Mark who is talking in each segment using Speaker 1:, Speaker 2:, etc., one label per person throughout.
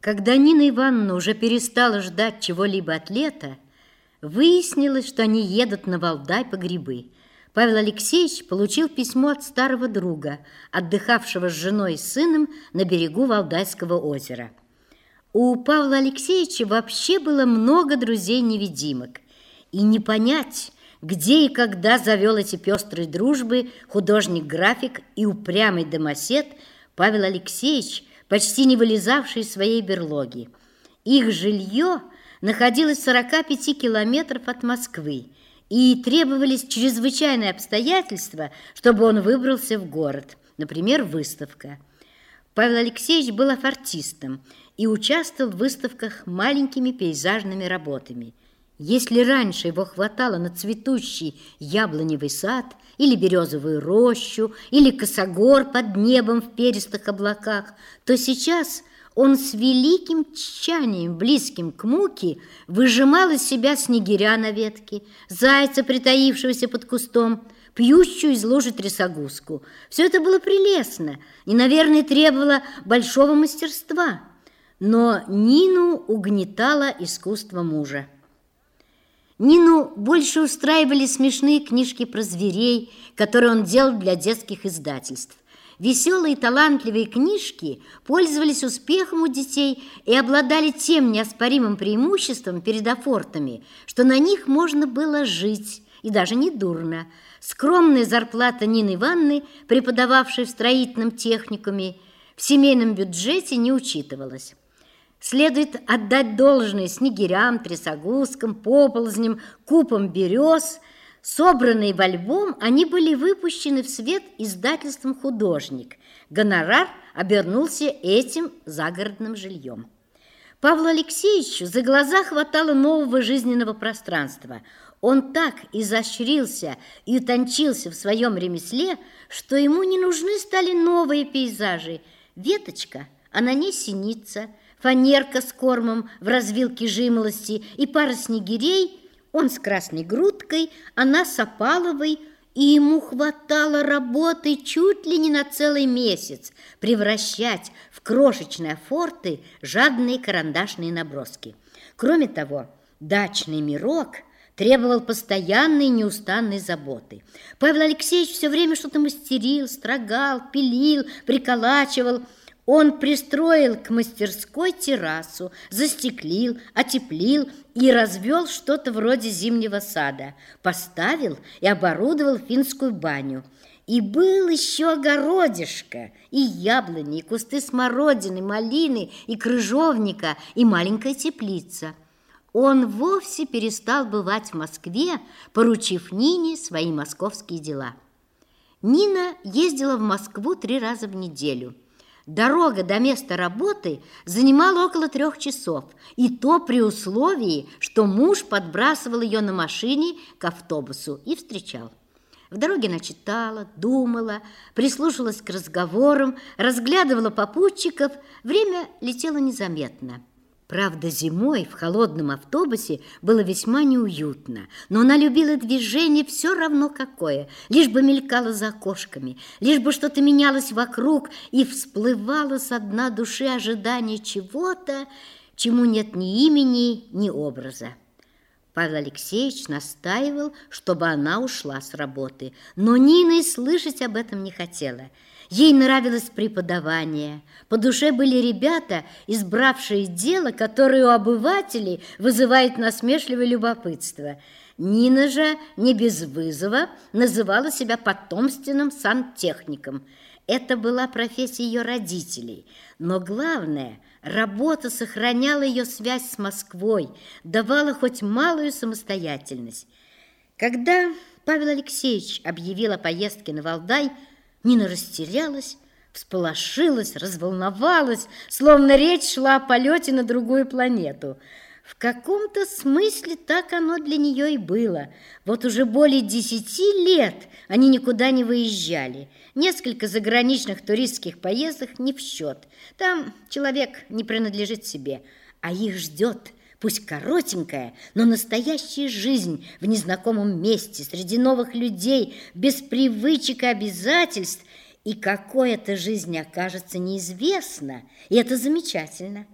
Speaker 1: Когда Нина Ивановна уже перестала ждать чего-либо от лета, выяснилось, что они едут на Валдай по грибы. Павел Алексеевич получил письмо от старого друга, отдыхавшего с женой и сыном на берегу Валдайского озера. У Павла Алексеевича вообще было много друзей-невидимок, и не понять, где и когда завел эти пестрые дружбы художник-график и упрямый домосед Павел Алексеевич, почти не вылезавший из своей берлоги. Их жилье находилось в 45 километров от Москвы, и требовались чрезвычайные обстоятельства, чтобы он выбрался в город, например, выставка. Павел Алексеевич был артистом и участвовал в выставках маленькими пейзажными работами. Если раньше его хватало на цветущий яблоневый сад или березовую рощу, или косогор под небом в перистых облаках, то сейчас он с великим тщанием, близким к муке, выжимал из себя снегиря на ветке, зайца, притаившегося под кустом, пьющую из лужи трясогузку. Все это было прелестно и, наверное, требовало большого мастерства, но Нину угнетало искусство мужа. Нину больше устраивали смешные книжки про зверей, которые он делал для детских издательств. Веселые и талантливые книжки пользовались успехом у детей и обладали тем неоспоримым преимуществом перед афортами, что на них можно было жить, и даже не дурно. Скромная зарплата Нины Ивановны, преподававшей в строительном техникуме, в семейном бюджете не учитывалась. Следует отдать должное снегирям, трясогузкам, поползням, купам берез. Собранные в альбом, они были выпущены в свет издательством «Художник». Гонорар обернулся этим загородным жильем. Павлу Алексеевичу за глаза хватало нового жизненного пространства. Он так изощрился и утончился в своем ремесле, что ему не нужны стали новые пейзажи. Веточка, а на ней синица, фанерка с кормом в развилке жимолости и пара снегирей, он с красной грудкой, она с опаловой, и ему хватало работы чуть ли не на целый месяц превращать в крошечные афорты жадные карандашные наброски. Кроме того, дачный мирок требовал постоянной неустанной заботы. Павел Алексеевич все время что-то мастерил, строгал, пилил, приколачивал. Он пристроил к мастерской террасу, застеклил, отеплил и развел что-то вроде зимнего сада, поставил и оборудовал финскую баню. И был еще огородишко, и яблони, и кусты смородины, малины, и крыжовника, и маленькая теплица. Он вовсе перестал бывать в Москве, поручив Нине свои московские дела. Нина ездила в Москву 3 раза в неделю. Дорога до места работы занимала около 3 часов, и то при условии, что муж подбрасывал ее на машине к автобусу и встречал. В дороге она читала, думала, прислушивалась к разговорам, разглядывала попутчиков. Время летело незаметно. Правда, зимой в холодном автобусе было весьма неуютно, но она любила движение все равно какое, лишь бы мелькало за окошками, лишь бы что-то менялось вокруг и всплывало со дна души ожидание чего-то, чему нет ни имени, ни образа. Павел Алексеевич настаивал, чтобы она ушла с работы, но Нина и слышать об этом не хотела. Ей нравилось преподавание. По душе были ребята, избравшие дело, которое у обывателей вызывает насмешливое любопытство. Нина же не без вызова называла себя потомственным сантехником. Это была профессия ее родителей. Но главное, работа сохраняла ее связь с Москвой, давала хоть малую самостоятельность. Когда Павел Алексеевич объявил о поездке на Валдай, Нина растерялась, всполошилась, разволновалась, словно речь шла о полете на другую планету. В каком-то смысле так оно для нее и было. Вот уже более 10 лет они никуда не выезжали. Несколько заграничных туристских поездок не в счет. Там человек не принадлежит себе, а их ждет, пусть коротенькая, но настоящая жизнь в незнакомом месте, среди новых людей, без привычек и обязательств. И какой эта жизнь окажется, неизвестно, и это замечательно.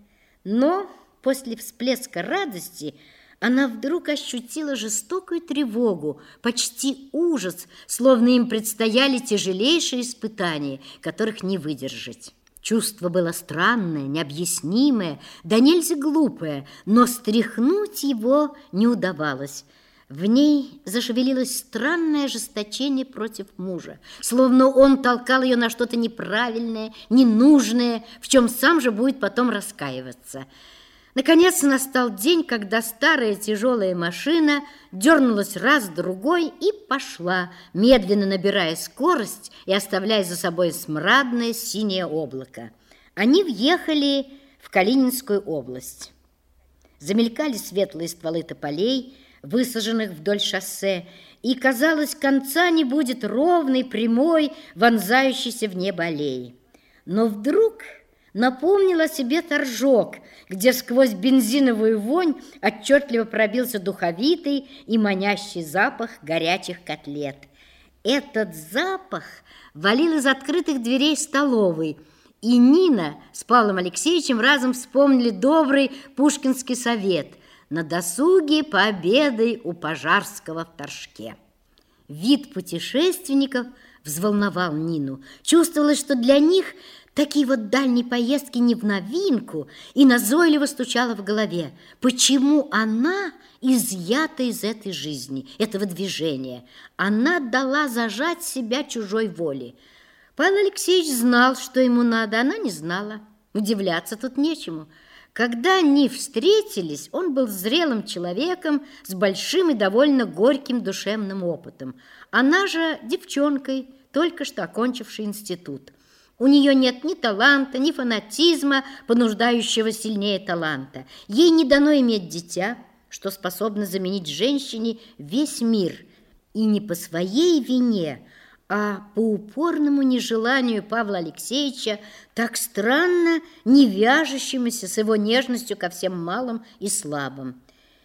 Speaker 1: Но после всплеска радости она вдруг ощутила жестокую тревогу, почти ужас, словно им предстояли тяжелейшие испытания, которых не выдержать. Чувство было странное, необъяснимое, да нельзя глупое, но стряхнуть его не удавалось. В ней зашевелилось странное ожесточение против мужа, словно он толкал ее на что-то неправильное, ненужное, в чем сам же будет потом раскаиваться. Наконец настал день, когда старая тяжелая машина дернулась раз-другой и пошла, медленно набирая скорость и оставляя за собой смрадное синее облако. Они въехали в Калининскую область. Замелькали светлые стволы тополей, высаженных вдоль шоссе, и, казалось, конца не будет ровной, прямой, вонзающейся в небо аллеи. Но вдруг напомнил о себе торжок, где сквозь бензиновую вонь отчетливо пробился духовитый и манящий запах горячих котлет. Этот запах валил из открытых дверей столовой, и Нина с Павлом Алексеевичем разом вспомнили добрый пушкинский совет: на досуге пообедай у Пожарского в Торжке. Вид путешественников взволновал Нину. Чувствовалось, что для них такие вот дальние поездки не в новинку, и назойливо стучала в голове, почему она изъята из этой жизни, этого движения. Она дала зажать себя чужой воле. Павел Алексеевич знал, что ему надо, она не знала. Удивляться тут нечему. Когда они встретились, он был зрелым человеком с большим и довольно горьким душевным опытом. Она же девчонкой, только что окончившей институт. У нее нет ни таланта, ни фанатизма, понуждающего сильнее таланта. Ей не дано иметь дитя, что способно заменить женщине весь мир. И не по своей вине, а по упорному нежеланию Павла Алексеевича, так странно не вяжущемуся с его нежностью ко всем малым и слабым.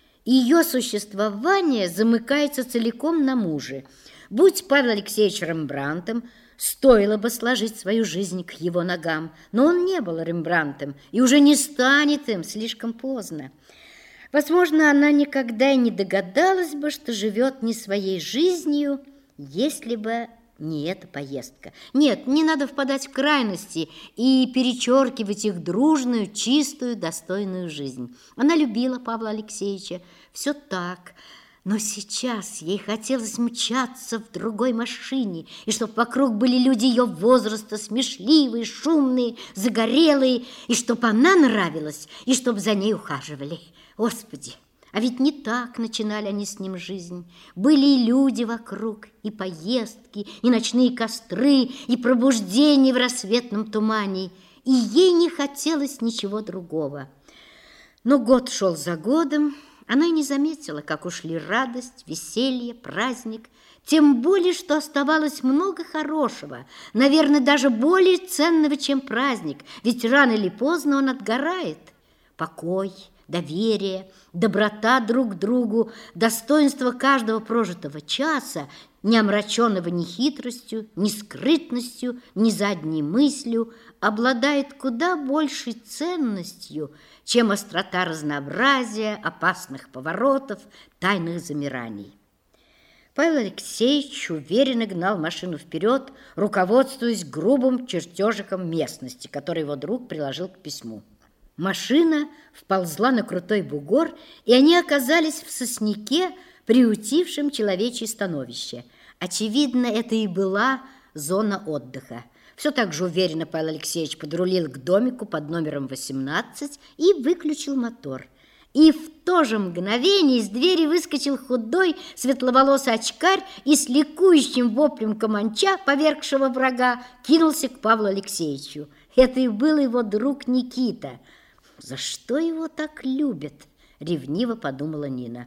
Speaker 1: Ее существование замыкается целиком на муже. Будь Павел Алексеевич Рембрандтом, стоило бы сложить свою жизнь к его ногам, но он не был Рембрандтом и уже не станет им, слишком поздно. Возможно, она никогда и не догадалась бы, что живет не своей жизнью, если бы не эта поездка. Нет, не надо впадать в крайности и перечеркивать их дружную, чистую, достойную жизнь. Она любила Павла Алексеевича, все так. Но сейчас ей хотелось мчаться в другой машине, и чтобы вокруг были люди ее возраста, смешливые, шумные, загорелые, и чтобы она нравилась, и чтобы за ней ухаживали. Господи! А ведь не так начинали они с ним жизнь. Были и люди вокруг, и поездки, и ночные костры, и пробуждение в рассветном тумане. И ей не хотелось ничего другого. Но год шел за годом, она и не заметила, как ушли радость, веселье, праздник. Тем более, что оставалось много хорошего, наверное, даже более ценного, чем праздник, ведь рано или поздно он отгорает. Покой, доверие, доброта друг к другу, достоинство каждого прожитого часа, не омраченного ни хитростью, ни скрытностью, ни задней мыслью, обладает куда большей ценностью, чем острота разнообразия, опасных поворотов, тайных замираний. Павел Алексеевич уверенно гнал машину вперед, руководствуясь грубым чертежиком местности, который его друг приложил к письму. Машина вползла на крутой бугор, и они оказались в сосняке, приютившем человечье становище. Очевидно, это и была зона отдыха. Все так же уверенно Павел Алексеевич подрулил к домику под номером 18 и выключил мотор. И в то же мгновение из двери выскочил худой, светловолосый очкарь и с ликующим воплем каманча, повергшего врага, кинулся к Павлу Алексеевичу. Это и был его друг Никита. «За что его так любят?» – ревниво подумала Нина.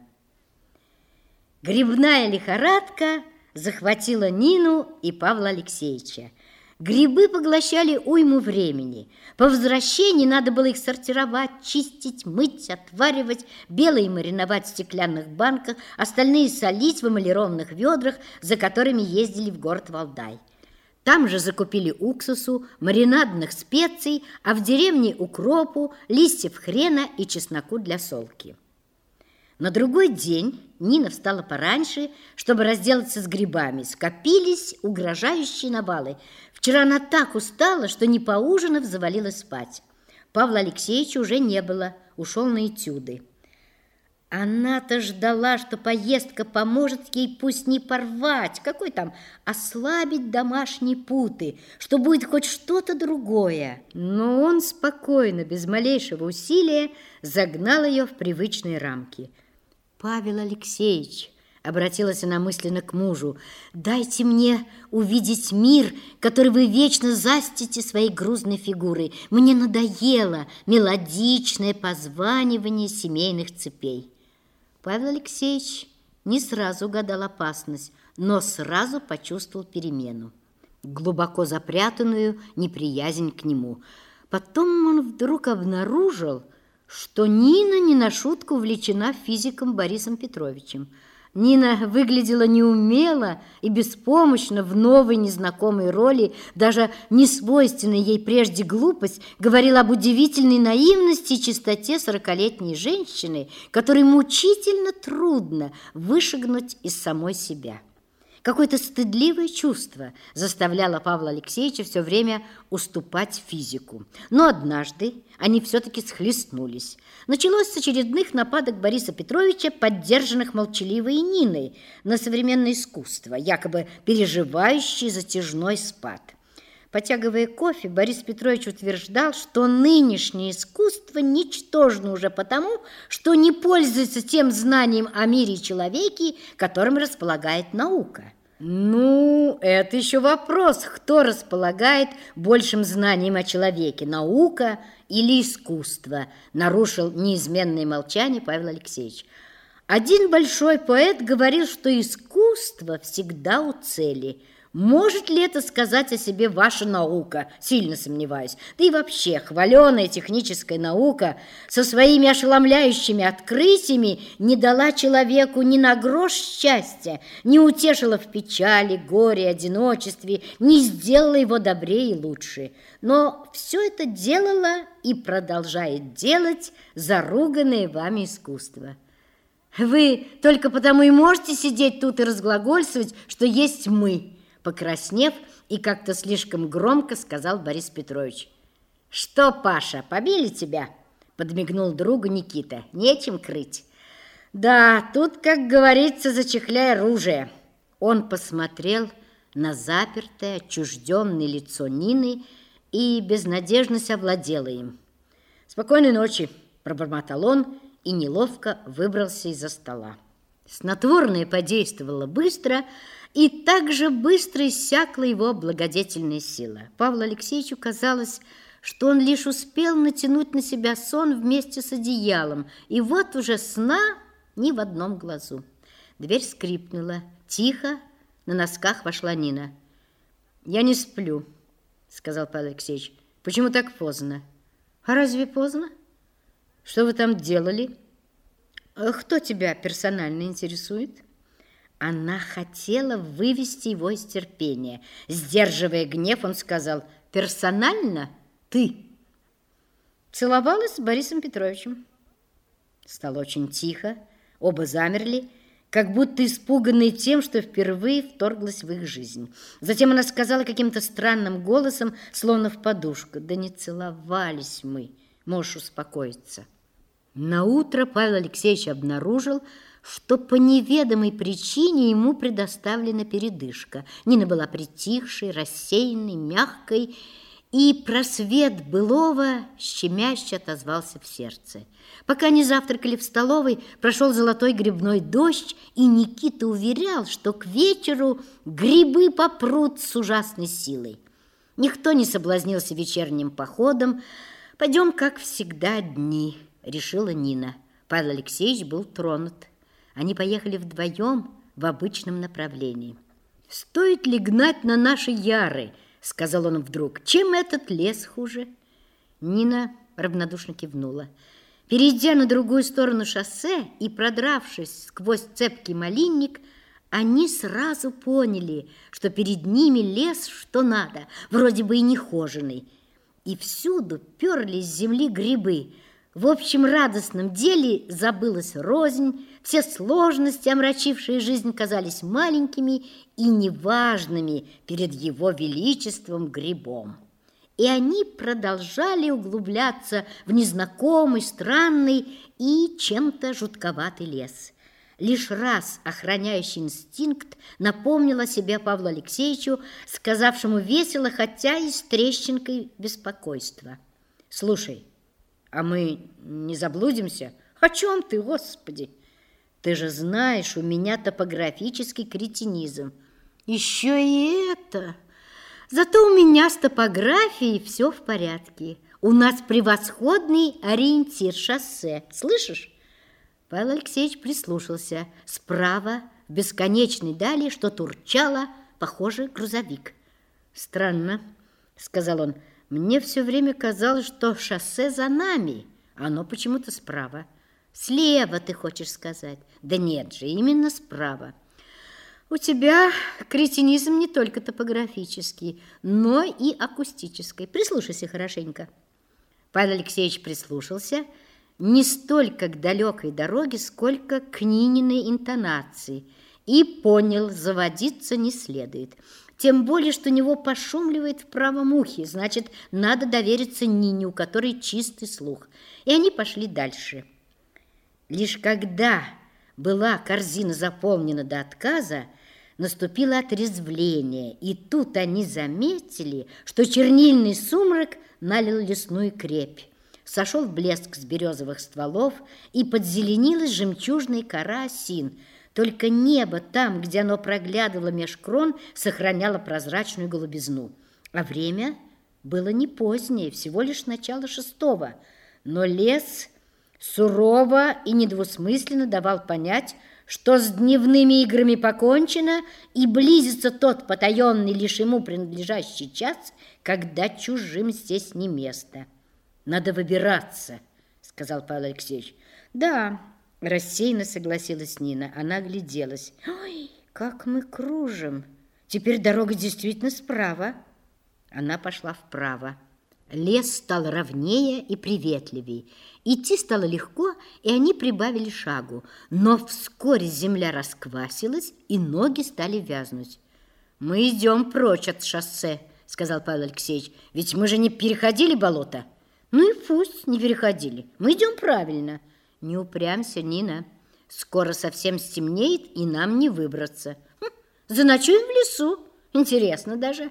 Speaker 1: Грибная лихорадка захватила Нину и Павла Алексеевича. Грибы поглощали уйму времени. По возвращении надо было их сортировать, чистить, мыть, отваривать, белые мариновать в стеклянных банках, остальные солить в эмалированных ведрах, за которыми ездили в город Валдай. Там же закупили уксусу, маринадных специй, а в деревне укропу, листьев хрена и чесноку для солки. На другой день Нина встала пораньше, чтобы разделаться с грибами. Скопились угрожающие навалы. Вчера она так устала, что не поужинав, завалилась спать. Павла Алексеевича уже не было, ушел на этюды. Она-то ждала, что поездка поможет ей пусть не порвать, какой там, ослабить домашние путы, что будет хоть что-то другое. Но он спокойно, без малейшего усилия, загнал ее в привычные рамки. «Павел Алексеевич», — обратилась она мысленно к мужу, «дайте мне увидеть мир, который вы вечно застите своей грузной фигурой. Мне надоело мелодичное позванивание семейных цепей». Павел Алексеевич не сразу угадал опасность, но сразу почувствовал перемену, глубоко запрятанную неприязнь к нему. Потом он вдруг обнаружил, что Нина не на шутку увлечена физиком Борисом Петровичем. Нина выглядела неумело и беспомощно в новой незнакомой роли, даже несвойственная ей прежде глупость говорила об удивительной наивности и чистоте 40-летней женщины, которой мучительно трудно вышагнуть из самой себя. Какое-то стыдливое чувство заставляло Павла Алексеевича все время уступать физику. Но однажды они все-таки схлестнулись. Началось с очередных нападок Бориса Петровича, поддержанных молчаливой Ниной на современное искусство, якобы переживающий затяжной спад. Потягивая кофе, Борис Петрович утверждал, что нынешнее искусство ничтожно уже потому, что не пользуется тем знанием о мире и человеке, которым располагает наука. Ну, это еще вопрос, кто располагает большим знанием о человеке, наука или искусство, нарушил неизменное молчание Павел Алексеевич. Один большой поэт говорил, что искусство всегда у цели. Может ли это сказать о себе ваша наука? Сильно сомневаюсь. Да и вообще, хваленая техническая наука со своими ошеломляющими открытиями не дала человеку ни на грош счастья, не утешила в печали, горе, одиночестве, не сделала его добрее и лучше. Но все это делало и продолжает делать заруганное вами искусство. Вы только потому и можете сидеть тут и разглагольствовать, что есть мы. Покраснев и как-то слишком громко сказал Борис Петрович. «Что, Паша, побили тебя?» Подмигнул другу Никита. «Нечем крыть». «Да, тут, как говорится, зачехляй оружие». Он посмотрел на запертое, отчужденное лицо Нины, и безнадежность овладела им. «Спокойной ночи», пробормотал он и неловко выбрался из-за стола. Снотворное подействовало быстро, и так же быстро иссякла его благодетельная сила. Павлу Алексеевичу казалось, что он лишь успел натянуть на себя сон вместе с одеялом, и вот уже сна ни в одном глазу. Дверь скрипнула. Тихо, на носках вошла Нина. «Я не сплю», — сказал Павел Алексеевич. «Почему так поздно?» «А разве поздно? Что вы там делали? Кто тебя персонально интересует?» Она хотела вывести его из терпения. Сдерживая гнев, он сказал: «Персонально ты?» Целовалась с Борисом Петровичем. Стало очень тихо, оба замерли, как будто испуганные тем, что впервые вторглась в их жизнь. Затем она сказала каким-то странным голосом, словно в подушку: «Да не целовались мы, можешь успокоиться». Наутро Павел Алексеевич обнаружил, что по неведомой причине ему предоставлена передышка. Нина была притихшей, рассеянной, мягкой, и просвет былого щемяще отозвался в сердце. Пока они завтракали в столовой, прошел золотой грибной дождь, и Никита уверял, что к вечеру грибы попрут с ужасной силой. Никто не соблазнился вечерним походом. «Пойдем, как всегда, одни», — решила Нина. Павел Алексеевич был тронут. Они поехали вдвоем в обычном направлении. «Стоит ли гнать на наши яры?» — сказал он вдруг. «Чем этот лес хуже?» Нина равнодушно кивнула. Перейдя на другую сторону шоссе и продравшись сквозь цепкий малинник, Они сразу поняли, что перед ними лес что надо, вроде бы и нехоженый. И всюду перлись с земли грибы. В общем радостном деле забылась рознь, все сложности, омрачившие жизнь, казались маленькими и неважными перед его величеством грибом. И они продолжали углубляться в незнакомый, странный и чем-то жутковатый лес. Лишь раз охраняющий инстинкт напомнил о себе Павлу Алексеевичу, сказавшему весело, хотя и с трещинкой беспокойства: «Слушай, а мы не заблудимся?» «О чем ты, Господи? Ты же знаешь, у меня топографический кретинизм». «Еще и это! Зато у меня с топографией все в порядке. У нас превосходный ориентир — шоссе. Слышишь?» Павел Алексеевич прислушался. Справа, в бесконечной дали, что-то урчало, похоже, грузовик. «Странно», — сказал он, — «мне все время казалось, что шоссе за нами, а оно почему-то справа». «Слева, ты хочешь сказать?» «Да нет же, именно справа». «У тебя кретинизм не только топографический, но и акустический. Прислушайся хорошенько». Павел Алексеевич прислушался не столько к далекой дороге, сколько к Нининой интонации, и понял, заводиться не следует. Тем более, что у него пошумливает в правом ухе, значит, надо довериться Нине, у которой чистый слух. И они пошли дальше. Лишь когда была корзина заполнена до отказа, наступило отрезвление, и тут они заметили, что чернильный сумрак налил лесную крепь. Сошел блеск с березовых стволов, и подзеленилась жемчужная кора осин. Только небо там, где оно проглядывало меж крон, сохраняло прозрачную голубизну. А время было не позднее, всего лишь начало 6-го. Но лес сурово и недвусмысленно давал понять, что с дневными играми покончено, и близится тот потаенный, лишь ему принадлежащий час, когда чужим здесь не место. «Надо выбираться», — сказал Павел Алексеевич. «Да», — рассеянно согласилась Нина. Она огляделась. «Ой, как мы кружим! Теперь дорога действительно справа». Она пошла вправо. Лес стал ровнее и приветливее. Идти стало легко, и они прибавили шагу. Но вскоре земля расквасилась, и ноги стали вязнуть. «Мы идем прочь от шоссе», — сказал Павел Алексеевич. «Ведь мы же не переходили болото». «Ну и пусть не переходили. Мы идем правильно». «Не упрямься, Нина. Скоро совсем стемнеет, и нам не выбраться». «Заночуем в лесу. Интересно даже».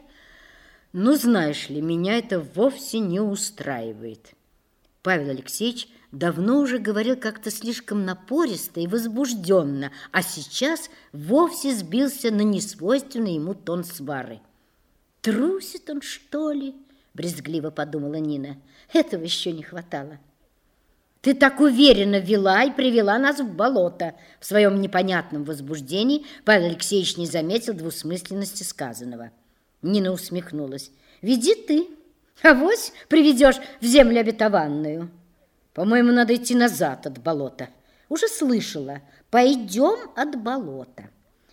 Speaker 1: «Ну, знаешь ли, меня это вовсе не устраивает». Павел Алексеевич давно уже говорил как-то слишком напористо и возбужденно, а сейчас вовсе сбился на несвойственный ему тон свары. «Трусит он, что ли?» — брезгливо подумала Нина. «Этого еще не хватало». «Ты так уверенно вела и привела нас в болото». В своем непонятном возбуждении Павел Алексеевич не заметил двусмысленности сказанного. Нина усмехнулась. «Веди ты, авось приведешь в землю обетованную». «По-моему, надо идти назад от болота». «Уже слышала. Пойдем от болота».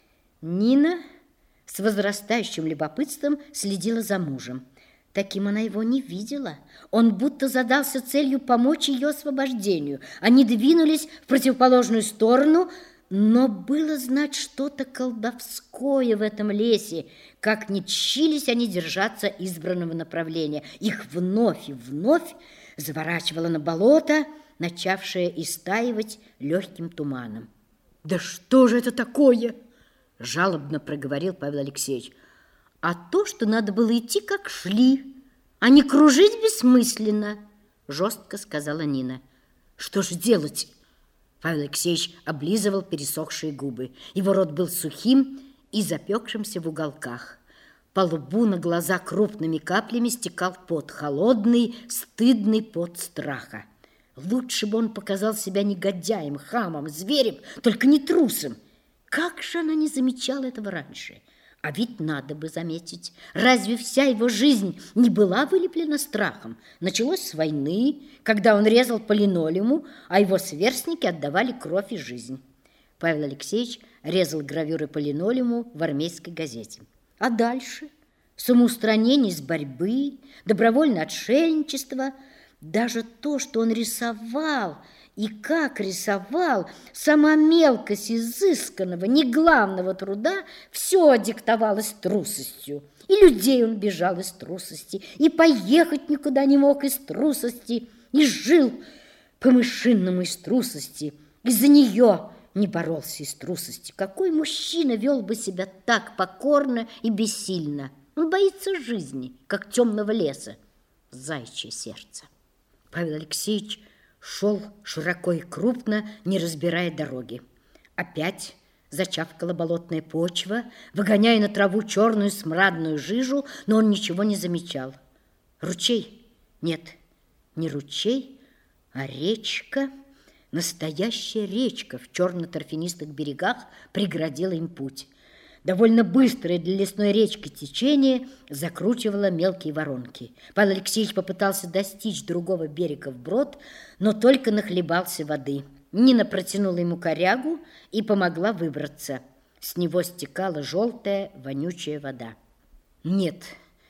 Speaker 1: Нина с возрастающим любопытством следила за мужем. Таким она его не видела. Он будто задался целью помочь ее освобождению. Они двинулись в противоположную сторону, но было знать что-то колдовское в этом лесе. Как ни тщились они держаться избранного направления, их вновь и вновь заворачивало на болото, начавшее истаивать легким туманом. «Да что же это такое?» – жалобно проговорил Павел Алексеевич. «А то, что надо было идти, как шли, а не кружить бессмысленно», – жестко сказала Нина. «Что же делать?» Павел Алексеевич облизывал пересохшие губы. Его рот был сухим и запекшимся в уголках. По лбу на глаза крупными каплями стекал пот, холодный, стыдный пот страха. Лучше бы он показал себя негодяем, хамом, зверем, только не трусом. Как же она не замечала этого раньше? А ведь надо бы заметить, разве вся его жизнь не была вылеплена страхом? Началось с войны, когда он резал по линолеуму, а его сверстники отдавали кровь и жизнь. Павел Алексеевич резал гравюры по линолеуму в армейской газете. А дальше? Самоустранение из борьбы, добровольное отшельничество, даже то, что он рисовал и как рисовал, сама мелкость изысканного, неглавного труда, все диктовалось трусостью. И людей он бежал из трусости, и поехать никуда не мог из трусости, и жил по-мышинному из трусости, из-за нее не боролся из трусости. Какой мужчина вел бы себя так покорно и бессильно? Он боится жизни, как темного леса, заячье сердце. Павел Алексеевич шел широко и крупно, не разбирая дороги. Опять зачавкала болотная почва, выгоняя на траву черную смрадную жижу, но он ничего не замечал. Ручей? Нет, не ручей, а речка. Настоящая речка в черно-торфянистых берегах преградила им путь. Довольно быстрое для лесной речки течение закручивало мелкие воронки. Павел Алексеевич попытался достичь другого берега вброд, но только нахлебался воды. Нина протянула ему корягу и помогла выбраться. С него стекала желтая, вонючая вода. Нет,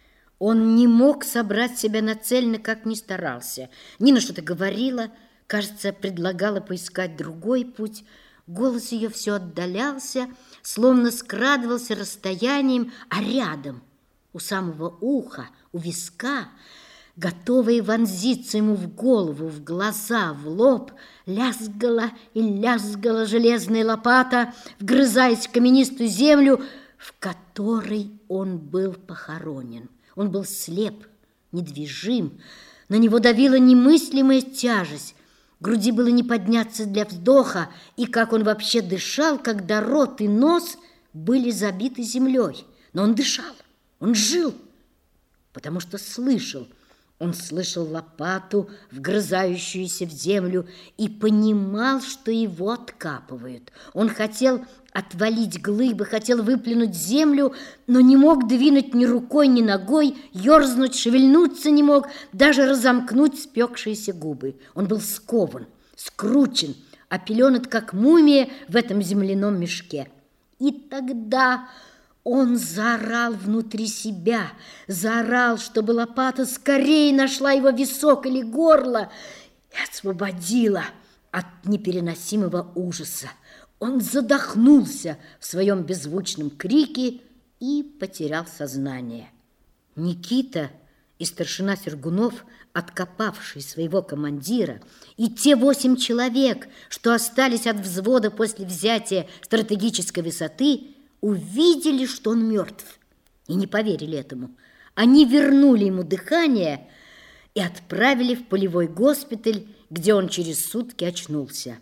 Speaker 1: он не мог собрать себя нацельно, как ни старался. Нина что-то говорила, кажется, предлагала поискать другой путь. Голос ее все отдалялся, словно скрадывался расстоянием, а рядом, у самого уха, у виска, готовая вонзиться ему в голову, в глаза, в лоб, лязгала и лязгала железная лопата, вгрызаясь в каменистую землю, в которой он был похоронен. Он был слеп, недвижим, на него давила немыслимая тяжесть. Груди было не подняться для вздоха, и как он вообще дышал, когда рот и нос были забиты землей. Но он дышал, он жил, потому что слышал. Он слышал лопату, вгрызающуюся в землю, и понимал, что его откапывают. Он хотел отвалить глыбы, хотел выплюнуть землю, но не мог двинуть ни рукой, ни ногой, ерзнуть, шевельнуться не мог, даже разомкнуть спекшиеся губы. Он был скован, скручен, опеленут, как мумия в этом земляном мешке. И тогда он заорал внутри себя, заорал, чтобы лопата скорее нашла его висок или горло и освободила от непереносимого ужаса. Он задохнулся в своем беззвучном крике и потерял сознание. Никита и старшина Сергунов, откопавшие своего командира, и те 8 человек, что остались от взвода после взятия стратегической высоты, увидели, что он мертв, и не поверили этому. Они вернули ему дыхание и отправили в полевой госпиталь, где он через сутки очнулся.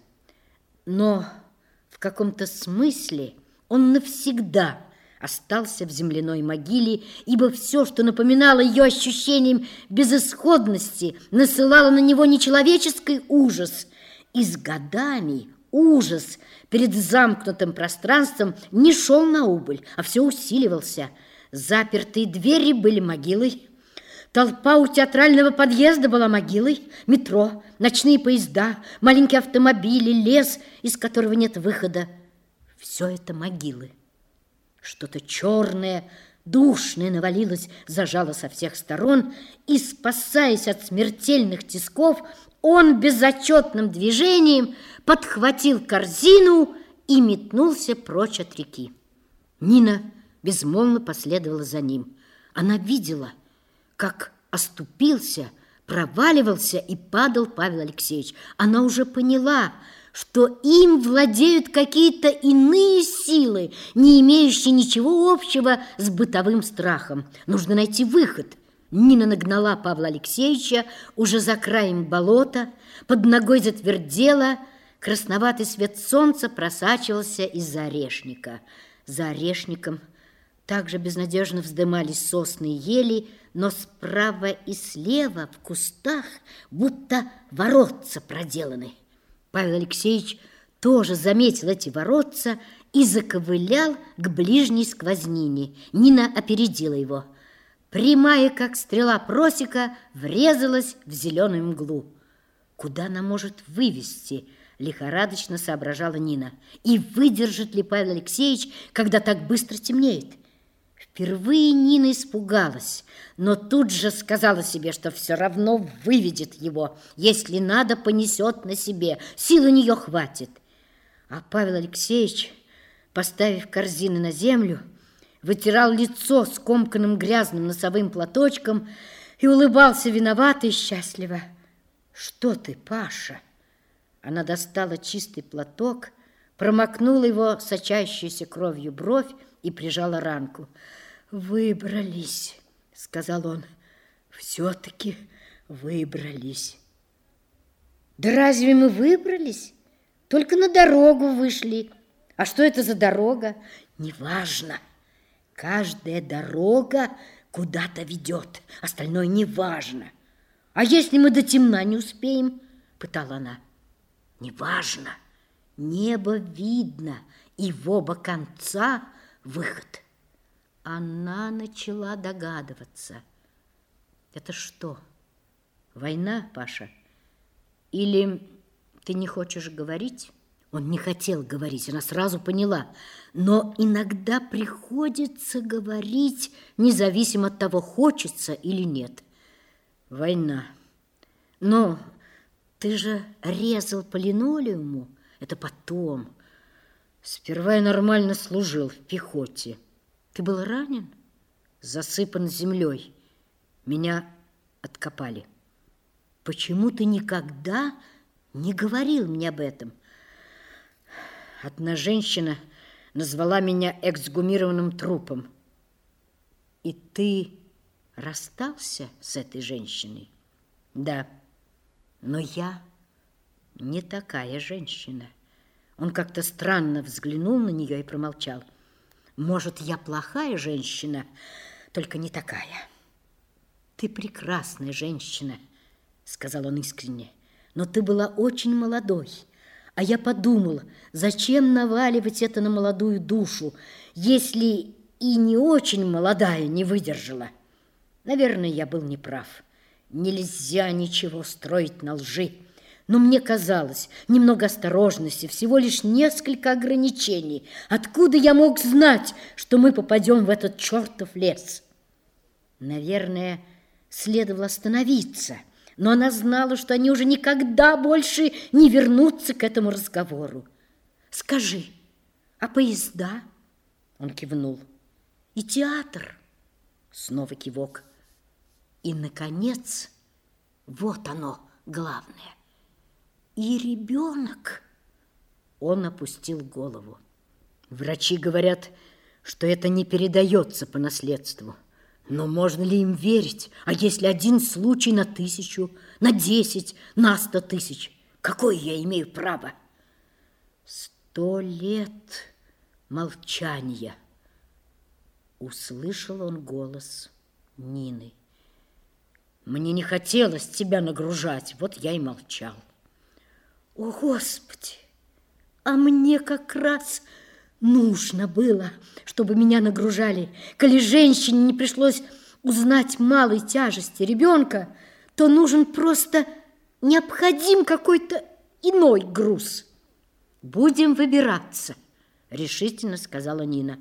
Speaker 1: Но в каком-то смысле он навсегда остался в земляной могиле, ибо все, что напоминало ее ощущением безысходности, насылало на него нечеловеческий ужас. И с годами ужас перед замкнутым пространством не шел на убыль, а все усиливался. Запертые двери были могилой, толпа у театрального подъезда была могилой, метро, ночные поезда, маленькие автомобили, лес, из которого нет выхода. Все это могилы. Что-то черное, душное навалилось, зажало со всех сторон, и, спасаясь от смертельных тисков, он безотчетным движением подхватил корзину и метнулся прочь от реки. Нина безмолвно последовала за ним. Она видела, как оступился, проваливался и падал Павел Алексеевич. Она уже поняла, что им владеют какие-то иные силы, не имеющие ничего общего с бытовым страхом. Нужно найти выход. Нина нагнала Павла Алексеевича уже за краем болота, под ногой затвердело, красноватый свет солнца просачивался из-за орешника. За орешником также безнадежно вздымались сосны и ели, но справа и слева в кустах будто воротца проделаны. Павел Алексеевич тоже заметил эти воротца и заковылял к ближней сквознине. Нина опередила его. Прямая, как стрела просека, врезалась в зеленую мглу. Куда она может вывести лихорадочно соображала Нина. И выдержит ли Павел Алексеевич, когда так быстро темнеет? Впервые Нина испугалась, но тут же сказала себе, что все равно выведет его. Если надо, понесет на себе, сил у нее хватит. А Павел Алексеевич, поставив корзины на землю, вытирал лицо скомканным грязным носовым платочком и улыбался виновато и счастливо. «Что ты, Паша?» Она достала чистый платок, промокнула его сочащуюся кровью бровь и прижала ранку. «Выбрались», — сказал он, — «все-таки выбрались». «Да разве мы выбрались? Только на дорогу вышли. А что это за дорога? Неважно. Каждая дорога куда-то ведет, остальное неважно. А если мы до темна не успеем?» — пытала она. «Неважно. Небо видно, и в оба конца выход». Она начала догадываться. «Это что, война, Паша? Или ты не хочешь говорить?» Он не хотел говорить, она сразу поняла. Но иногда приходится говорить, независимо от того, хочется или нет. «Война. Но ты же резал по линолеуму. Это потом. Сперва я нормально служил в пехоте. Ты был ранен? Засыпан землей. Меня откопали. Почему ты никогда не говорил мне об этом?» Одна женщина назвала меня эксгумированным трупом. И ты расстался с этой женщиной? Да, но я не такая женщина. Он как-то странно взглянул на нее и промолчал. Может, я плохая женщина, только не такая. Ты прекрасная женщина, сказал он искренне, но ты была очень молодой. А я подумала, зачем наваливать это на молодую душу, если и не очень молодая не выдержала. Наверное, я был неправ. Нельзя ничего строить на лжи. Но мне казалось, немного осторожности, всего лишь несколько ограничений. Откуда я мог знать, что мы попадем в этот чертов лес? Наверное, следовало остановиться. Но она знала, что они уже никогда больше не вернутся к этому разговору. «Скажи, а поезда?» Он кивнул. «И театр?» Снова кивок. И, наконец, вот оно главное. «И ребенок?» Он опустил голову. «Врачи говорят, что это не передается по наследству. Но можно ли им верить? А если один случай на 1000, на 10, на 100 тысяч? Какое я имею право?» 100 лет молчания. Услышал он голос Нины. «Мне не хотелось тебя нагружать, вот я и молчал». «О, Господи! А мне как раз нужно было, чтобы меня нагружали. Коли женщине не пришлось узнать малой тяжести ребенка, то нужен просто необходим какой-то иной груз». «Будем выбираться», — решительно сказала Нина.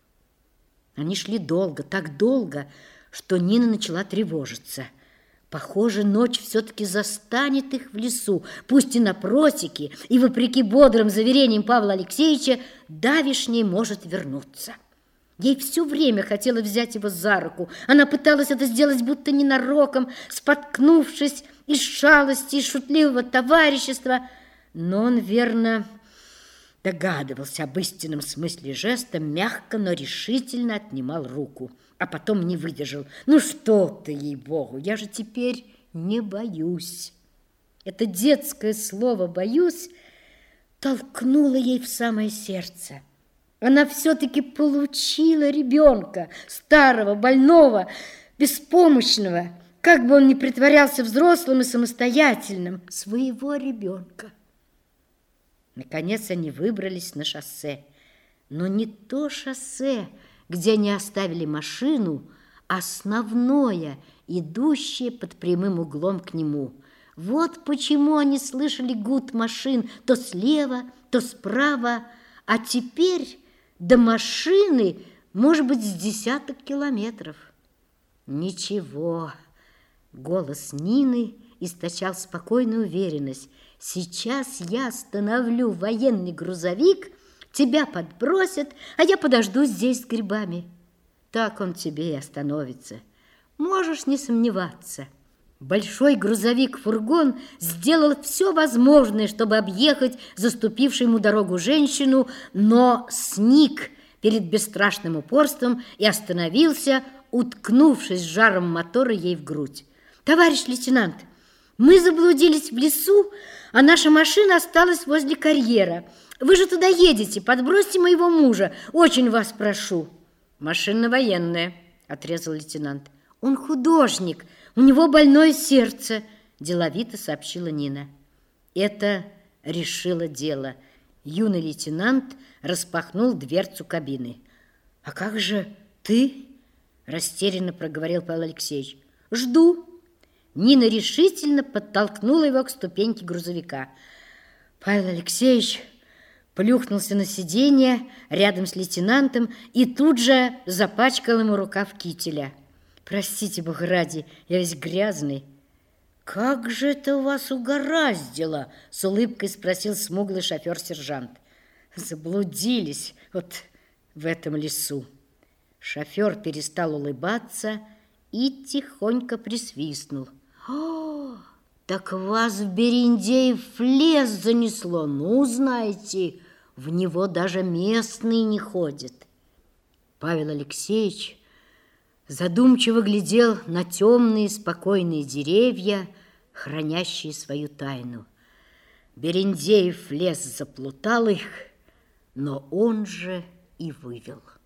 Speaker 1: Они шли долго, так долго, что Нина начала тревожиться. Похоже, ночь все-таки застанет их в лесу, пусть и на просеке, и, вопреки бодрым заверениям Павла Алексеевича, давишний может вернуться. Ей все время хотелось взять его за руку. Она пыталась это сделать будто ненароком, споткнувшись из шалости, из шутливого товарищества, но он, верно, догадывался об истинном смысле жеста, мягко, но решительно отнимал руку. А потом не выдержал. «Ну что ты, ей-богу, я же теперь не боюсь». Это детское слово «боюсь» толкнуло ей в самое сердце. Она все-таки получила ребенка, старого, больного, беспомощного, как бы он ни притворялся взрослым и самостоятельным, своего ребенка. Наконец они выбрались на шоссе. Но не то шоссе, где они оставили машину, а основное, идущее под прямым углом к нему. Вот почему они слышали гуд машин то слева, то справа, а теперь до машины, может быть, с десяток километров. Ничего, голос Нины источал спокойную уверенность. Сейчас я остановлю военный грузовик, тебя подбросят, а я подожду здесь с грибами. Так он тебе и остановится. Можешь не сомневаться. Большой грузовик-фургон сделал все возможное, чтобы объехать заступившую ему дорогу женщину, но сник перед бесстрашным упорством и остановился, уткнувшись жаром мотора ей в грудь. «Товарищ лейтенант, мы заблудились в лесу, а наша машина осталась возле карьера. Вы же туда едете, подбросьте моего мужа, очень вас прошу». «Машина военная», — отрезал лейтенант. «Он художник, у него больное сердце», – деловито сообщила Нина. Это решило дело. Юный лейтенант распахнул дверцу кабины. «А как же ты?» – растерянно проговорил Павел Алексеевич. «Жду». Нина решительно подтолкнула его к ступеньке грузовика. Павел Алексеевич плюхнулся на сиденье рядом с лейтенантом и тут же запачкал ему рукав кителя. «Простите, Бога ради, я весь грязный». «Как же это вас угораздило?» — с улыбкой спросил смуглый шофер-сержант. «Заблудились вот в этом лесу». Шофер перестал улыбаться и тихонько присвистнул. «О, так вас в Берендеев лес занесло. Ну, знаете, в него даже местные не ходят». Павел Алексеевич задумчиво глядел на темные спокойные деревья, хранящие свою тайну. Берендеев лес заплутал их, но он же и вывел.